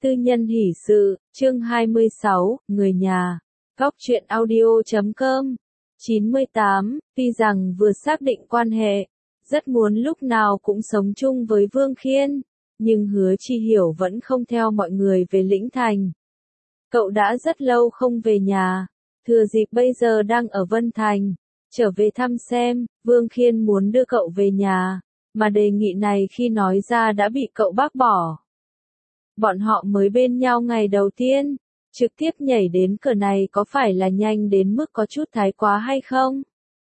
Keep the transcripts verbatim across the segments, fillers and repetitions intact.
Tư nhân hỷ sự, chương hai mươi sáu, người nhà. Góc truyện audio chấm com. chín mươi tám, tuy rằng vừa xác định quan hệ, rất muốn lúc nào cũng sống chung với Vương Khiên, nhưng Hứa Chi Hiểu vẫn không theo mọi người về Lĩnh Thành. Cậu đã rất lâu không về nhà, thừa dịp bây giờ đang ở Vân Thành, trở về thăm xem, Vương Khiên muốn đưa cậu về nhà, mà đề nghị này khi nói ra đã bị cậu bác bỏ. Bọn họ mới bên nhau ngày đầu tiên, trực tiếp nhảy đến cửa này có phải là nhanh đến mức có chút thái quá hay không?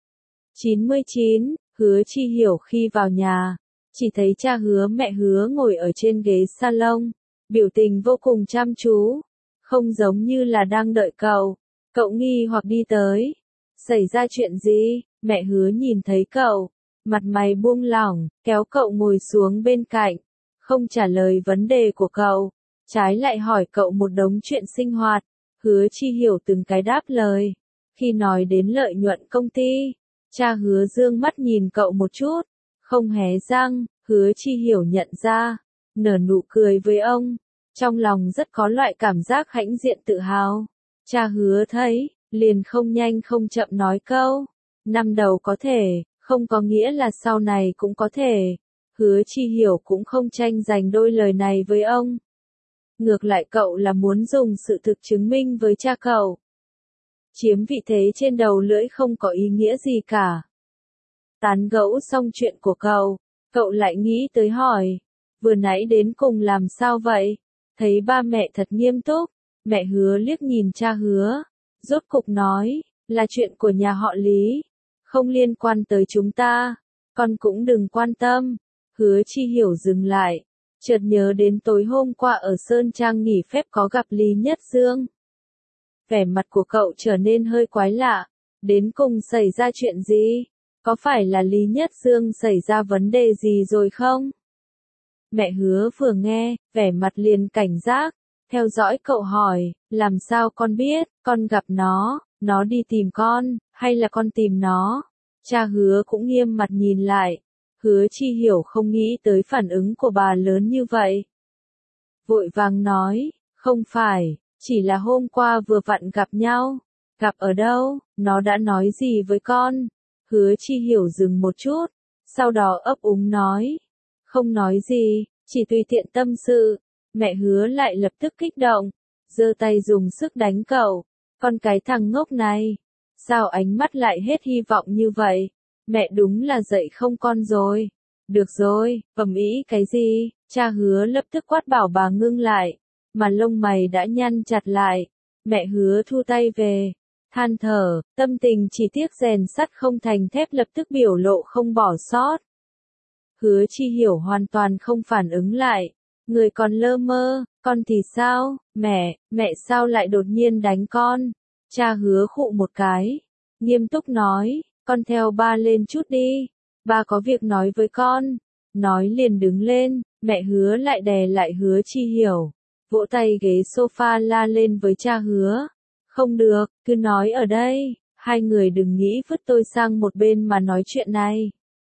chín mươi chín, Hứa Chi Hiểu khi vào nhà, chỉ thấy cha Hứa mẹ Hứa ngồi ở trên ghế salon, biểu tình vô cùng chăm chú, không giống như là đang đợi cậu. Cậu nghi hoặc đi tới. Xảy ra chuyện gì? Mẹ Hứa nhìn thấy cậu, mặt mày buông lỏng, kéo cậu ngồi xuống bên cạnh, không trả lời vấn đề của cậu, trái lại hỏi cậu một đống chuyện sinh hoạt. Hứa Chi Hiểu từng cái đáp lời. Khi nói đến lợi nhuận công ty, cha Hứa dương mắt nhìn cậu một chút, không hé răng. Hứa Chi Hiểu nhận ra, nở nụ cười với ông, trong lòng rất có loại cảm giác hãnh diện tự hào. Cha Hứa thấy, liền không nhanh không chậm nói câu, năm đầu có thể, không có nghĩa là sau này cũng có thể. Hứa Chi Hiểu cũng không tranh giành đôi lời này với ông. Ngược lại cậu là muốn dùng sự thực chứng minh với cha cậu. Chiếm vị thế trên đầu lưỡi không có ý nghĩa gì cả. Tán gẫu xong chuyện của cậu, cậu lại nghĩ tới hỏi, vừa nãy đến cùng làm sao vậy? Thấy ba mẹ thật nghiêm túc, mẹ Hứa liếc nhìn cha Hứa, rốt cục nói, là chuyện của nhà họ Lý, không liên quan tới chúng ta, con cũng đừng quan tâm. Hứa Chi Hiểu dừng lại, chợt nhớ đến tối hôm qua ở Sơn Trang nghỉ phép có gặp Lý Nhất Dương. Vẻ mặt của cậu trở nên hơi quái lạ, đến cùng xảy ra chuyện gì? Có phải là Lý Nhất Dương xảy ra vấn đề gì rồi không? Mẹ Hứa vừa nghe, vẻ mặt liền cảnh giác, theo dõi cậu hỏi, làm sao con biết, con gặp nó, nó đi tìm con, hay là con tìm nó? Cha Hứa cũng nghiêm mặt nhìn lại. Hứa Chi Hiểu không nghĩ tới phản ứng của bà lớn như vậy. Vội vàng nói, không phải, chỉ là hôm qua vừa vặn gặp nhau. Gặp ở đâu, nó đã nói gì với con? Hứa Chi Hiểu dừng một chút, sau đó ấp úng nói, không nói gì, chỉ tùy tiện tâm sự. Mẹ Hứa lại lập tức kích động, giơ tay dùng sức đánh cậu, con cái thằng ngốc này, sao ánh mắt lại hết hy vọng như vậy? Mẹ đúng là dạy không con rồi. Được rồi, ầm ĩ cái gì? Cha Hứa lập tức quát bảo bà ngưng lại, mà lông mày đã nhăn chặt lại. Mẹ Hứa thu tay về, than thở, tâm tình chỉ tiếc rèn sắt không thành thép, lập tức biểu lộ không bỏ sót. Hứa Chi Hiểu hoàn toàn không phản ứng lại, người còn lơ mơ, con thì sao? Mẹ, mẹ sao lại đột nhiên đánh con? Cha Hứa khụ một cái, nghiêm túc nói, con theo ba lên chút đi, ba có việc nói với con. Nói liền đứng lên, mẹ Hứa lại đè lại Hứa Chi Hiểu, vỗ tay ghế sofa la lên với cha Hứa. Không được, cứ nói ở đây, hai người đừng nghĩ vứt tôi sang một bên mà nói chuyện này.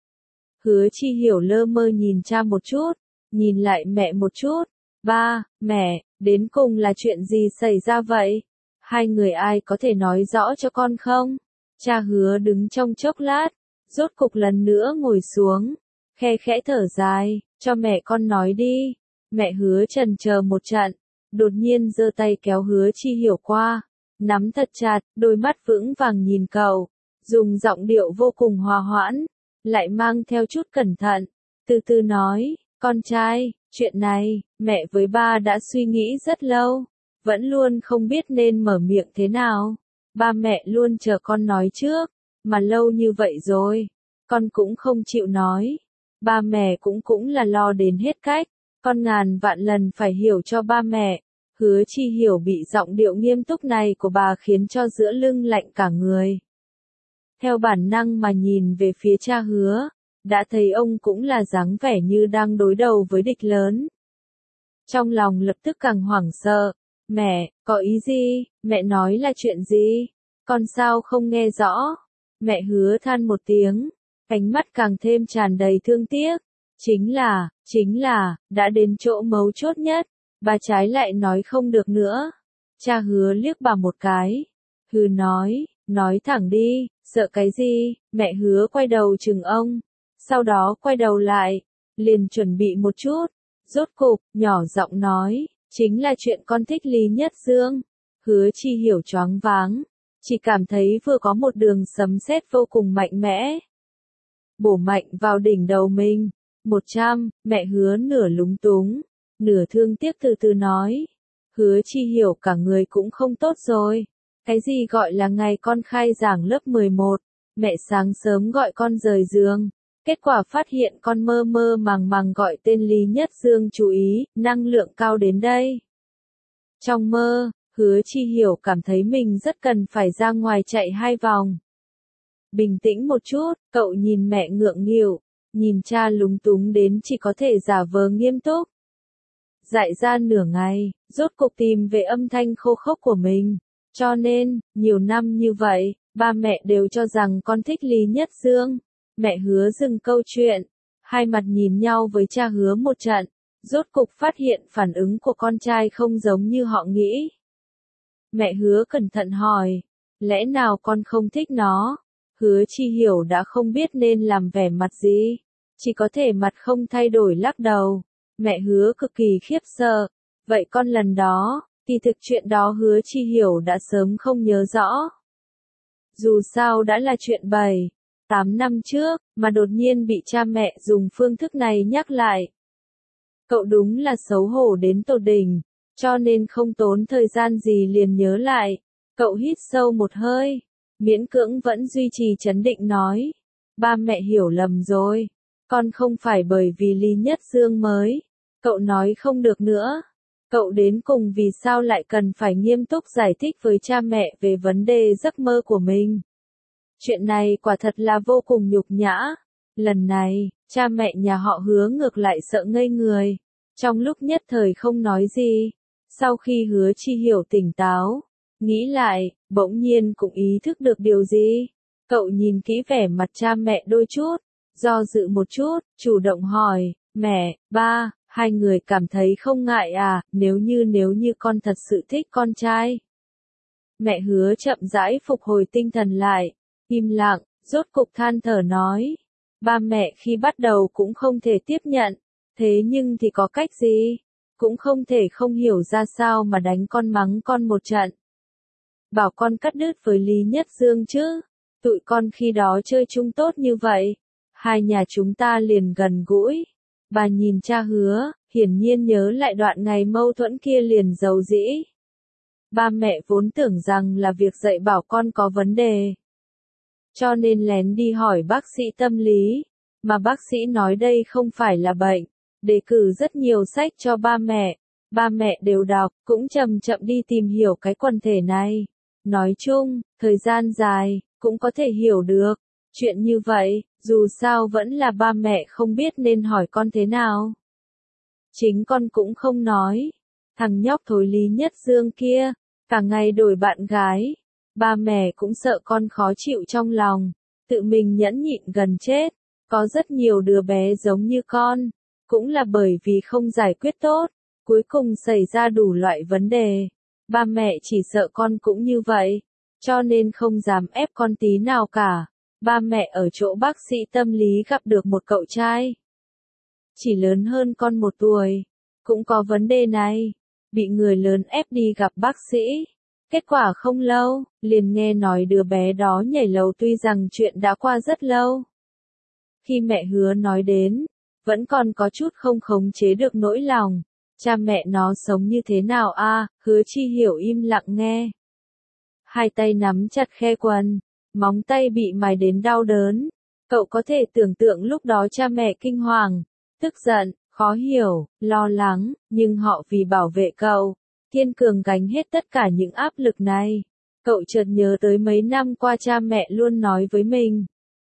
Hứa Chi Hiểu lơ mơ nhìn cha một chút, nhìn lại mẹ một chút. Ba, mẹ, đến cùng là chuyện gì xảy ra vậy? Hai người ai có thể nói rõ cho con không? Cha Hứa đứng trong chốc lát, rốt cục lần nữa ngồi xuống, khe khẽ thở dài, cho mẹ con nói đi. Mẹ Hứa chần chờ một trận, đột nhiên giơ tay kéo Hứa Chi Hiểu qua, nắm thật chặt, đôi mắt vững vàng nhìn cậu, dùng giọng điệu vô cùng hòa hoãn, lại mang theo chút cẩn thận, từ từ nói, con trai, chuyện này, mẹ với ba đã suy nghĩ rất lâu, vẫn luôn không biết nên mở miệng thế nào. Ba mẹ luôn chờ con nói trước, mà lâu như vậy rồi, con cũng không chịu nói. Ba mẹ cũng cũng là lo đến hết cách, con ngàn vạn lần phải hiểu cho ba mẹ. Hứa Chi Hiểu bị giọng điệu nghiêm túc này của bà khiến cho giữa lưng lạnh cả người. Theo bản năng mà nhìn về phía cha Hứa, đã thấy ông cũng là dáng vẻ như đang đối đầu với địch lớn. Trong lòng lập tức càng hoảng sợ. Mẹ, có ý gì? Mẹ nói là chuyện gì? Con sao không nghe rõ? Mẹ Hứa than một tiếng, ánh mắt càng thêm tràn đầy thương tiếc. Chính là, chính là, đã đến chỗ mấu chốt nhất. Bà trái lại nói không được nữa. Cha Hứa liếc bà một cái. Hừ nói, nói thẳng đi, sợ cái gì, mẹ Hứa quay đầu chừng ông. Sau đó quay đầu lại, liền chuẩn bị một chút. Rốt cục, nhỏ giọng nói, chính là chuyện con thích Lý Nhất Dương. Hứa Chi Hiểu choáng váng, chỉ cảm thấy vừa có một đường sấm sét vô cùng mạnh mẽ. Bổ mạnh vào đỉnh đầu mình. Một trăm, mẹ Hứa nửa lúng túng, nửa thương tiếc từ từ nói. Hứa Chi Hiểu cả người cũng không tốt rồi. Cái gì gọi là ngày con khai giảng lớp mười một, mẹ sáng sớm gọi con rời giường. Kết quả phát hiện con mơ mơ màng màng gọi tên Lý Nhất Dương, chú ý, năng lượng cao đến đây. Trong mơ, Hứa Chi Hiểu cảm thấy mình rất cần phải ra ngoài chạy hai vòng. Bình tĩnh một chút, cậu nhìn mẹ ngượng nghịu, nhìn cha lúng túng đến chỉ có thể giả vờ nghiêm túc. Dại ra nửa ngày, rốt cục tìm về âm thanh khô khốc của mình. Cho nên, nhiều năm như vậy, ba mẹ đều cho rằng con thích Lý Nhất Dương. Mẹ Hứa dừng câu chuyện, hai mặt nhìn nhau với cha Hứa một trận, rốt cục phát hiện phản ứng của con trai không giống như họ nghĩ. Mẹ Hứa cẩn thận hỏi, lẽ nào con không thích nó? Hứa Chi Hiểu đã không biết nên làm vẻ mặt gì, chỉ có thể mặt không thay đổi lắc đầu. Mẹ Hứa cực kỳ khiếp sợ, vậy con lần đó, kỳ thực chuyện đó Hứa Chi Hiểu đã sớm không nhớ rõ. Dù sao đã là chuyện bảy, tám năm trước, mà đột nhiên bị cha mẹ dùng phương thức này nhắc lại. Cậu đúng là xấu hổ đến tột đỉnh, cho nên không tốn thời gian gì liền nhớ lại. Cậu hít sâu một hơi, miễn cưỡng vẫn duy trì trấn định nói. Ba mẹ hiểu lầm rồi, con không phải bởi vì Lý Nhất Dương mới. Cậu nói không được nữa. Cậu đến cùng vì sao lại cần phải nghiêm túc giải thích với cha mẹ về vấn đề giấc mơ của mình. Chuyện này quả thật là vô cùng nhục nhã. Lần này, cha mẹ nhà họ Hứa ngược lại sợ ngây người. Trong lúc nhất thời không nói gì. Sau khi Hứa Chi Hiểu tỉnh táo, nghĩ lại, bỗng nhiên cũng ý thức được điều gì. Cậu nhìn kỹ vẻ mặt cha mẹ đôi chút, do dự một chút, chủ động hỏi, mẹ, ba, hai người cảm thấy không ngại à, nếu như nếu như con thật sự thích con trai. Mẹ Hứa chậm rãi phục hồi tinh thần lại, im lặng, rốt cục than thở nói. Ba mẹ khi bắt đầu cũng không thể tiếp nhận, thế nhưng thì có cách gì, cũng không thể không hiểu ra sao mà đánh con mắng con một trận. Bảo con cắt đứt với Lý Nhất Dương chứ, tụi con khi đó chơi chung tốt như vậy, hai nhà chúng ta liền gần gũi. Bà nhìn cha Hứa, hiển nhiên nhớ lại đoạn ngày mâu thuẫn kia liền giàu dĩ. Ba mẹ vốn tưởng rằng là việc dạy bảo con có vấn đề, cho nên lén đi hỏi bác sĩ tâm lý, mà bác sĩ nói đây không phải là bệnh, đề cử rất nhiều sách cho ba mẹ, ba mẹ đều đọc, cũng chậm chậm đi tìm hiểu cái quần thể này. Nói chung, thời gian dài, cũng có thể hiểu được. Chuyện như vậy, dù sao vẫn là ba mẹ không biết nên hỏi con thế nào. Chính con cũng không nói. Thằng nhóc thối Lý Nhất Dương kia, cả ngày đổi bạn gái. Ba mẹ cũng sợ con khó chịu trong lòng, tự mình nhẫn nhịn gần chết. Có rất nhiều đứa bé giống như con, cũng là bởi vì không giải quyết tốt, cuối cùng xảy ra đủ loại vấn đề. Ba mẹ chỉ sợ con cũng như vậy, cho nên không dám ép con tí nào cả. Ba mẹ ở chỗ bác sĩ tâm lý gặp được một cậu trai, chỉ lớn hơn con một tuổi, cũng có vấn đề này, bị người lớn ép đi gặp bác sĩ. Kết quả không lâu, liền nghe nói đứa bé đó nhảy lầu, tuy rằng chuyện đã qua rất lâu. Khi mẹ Hứa nói đến, vẫn còn có chút không khống chế được nỗi lòng. Cha mẹ nó sống như thế nào a? À, Hứa Chi Hiểu im lặng nghe. Hai tay nắm chặt khe quần, móng tay bị mài đến đau đớn. Cậu có thể tưởng tượng lúc đó cha mẹ kinh hoàng, tức giận, khó hiểu, lo lắng, nhưng họ vì bảo vệ cậu, kiên cường gánh hết tất cả những áp lực này. Cậu chợt nhớ tới mấy năm qua cha mẹ luôn nói với mình.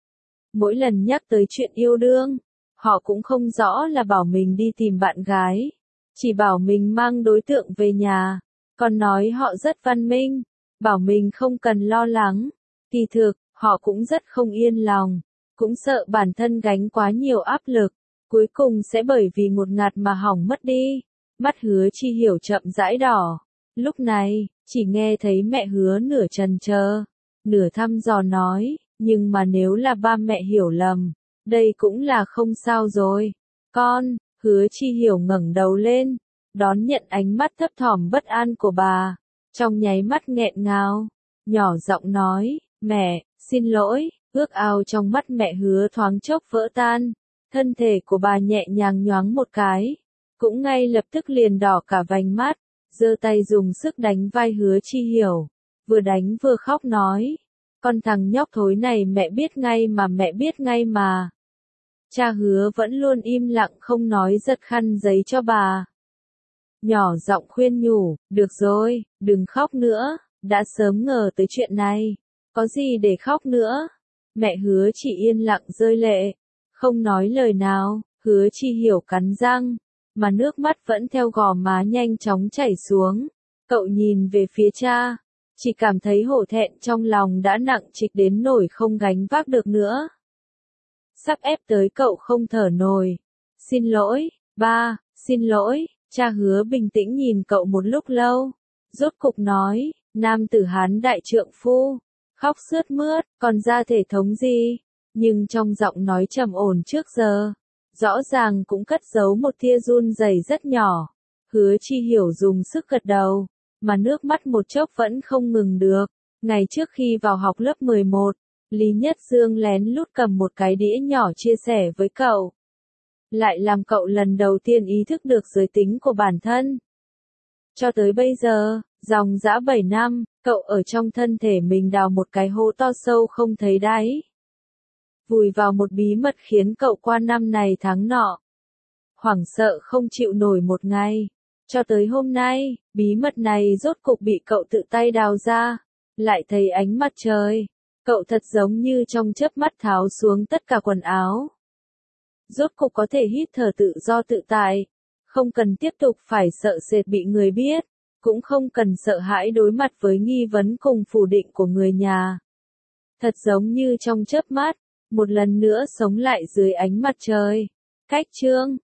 Mỗi lần nhắc tới chuyện yêu đương, họ cũng không rõ là bảo mình đi tìm bạn gái, chỉ bảo mình mang đối tượng về nhà, còn nói họ rất văn minh, bảo mình không cần lo lắng. Kỳ thực, họ cũng rất không yên lòng, cũng sợ bản thân gánh quá nhiều áp lực, cuối cùng sẽ bởi vì ngột ngạt mà hỏng mất đi. Mắt Hứa Chi Hiểu chậm rãi đỏ. Lúc này, chỉ nghe thấy mẹ Hứa nửa trần trơ, nửa thăm dò nói, nhưng mà nếu là ba mẹ hiểu lầm, đây cũng là không sao rồi. Con, Hứa Chi Hiểu ngẩng đầu lên, đón nhận ánh mắt thấp thỏm bất an của bà, trong nháy mắt nghẹn ngào, nhỏ giọng nói, mẹ, xin lỗi. Ước ao trong mắt mẹ Hứa thoáng chốc vỡ tan, thân thể của bà nhẹ nhàng nhoáng một cái, cũng ngay lập tức liền đỏ cả vành mắt, giơ tay dùng sức đánh vai Hứa Chi Hiểu, vừa đánh vừa khóc nói, con thằng nhóc thối này mẹ biết ngay mà mẹ biết ngay mà. Cha Hứa vẫn luôn im lặng không nói, giật khăn giấy cho bà. Nhỏ giọng khuyên nhủ, được rồi, đừng khóc nữa, đã sớm ngờ tới chuyện này, có gì để khóc nữa. Mẹ Hứa chỉ yên lặng rơi lệ, không nói lời nào. Hứa Chi Hiểu cắn răng, mà nước mắt vẫn theo gò má nhanh chóng chảy xuống. Cậu nhìn về phía cha, chỉ cảm thấy hổ thẹn trong lòng đã nặng trịch đến nỗi không gánh vác được nữa. Sắp ép tới cậu không thở nổi. Xin lỗi, ba, xin lỗi. Cha Hứa bình tĩnh nhìn cậu một lúc lâu, rốt cục nói, nam tử Hán đại trượng phu, khóc sướt mướt, còn ra thể thống gì, nhưng trong giọng nói trầm ổn trước giờ, rõ ràng cũng cất giấu một tia run rẩy rất nhỏ. Hứa Chi Hiểu dùng sức gật đầu, mà nước mắt một chốc vẫn không ngừng được. Ngày trước khi vào học lớp mười một, Lý Nhất Dương lén lút cầm một cái đĩa nhỏ chia sẻ với cậu. Lại làm cậu lần đầu tiên ý thức được giới tính của bản thân. Cho tới bây giờ, dòng dã bảy năm, cậu ở trong thân thể mình đào một cái hố to sâu không thấy đáy. Vùi vào một bí mật khiến cậu qua năm này tháng nọ hoảng sợ không chịu nổi một ngày. Cho tới hôm nay, bí mật này rốt cục bị cậu tự tay đào ra, lại thấy ánh mặt trời. Cậu thật giống như trong chớp mắt tháo xuống tất cả quần áo. Rốt cục có thể hít thở tự do tự tại, không cần tiếp tục phải sợ sệt bị người biết, cũng không cần sợ hãi đối mặt với nghi vấn cùng phủ định của người nhà. Thật giống như trong chớp mắt, một lần nữa sống lại dưới ánh mặt trời. Cách chương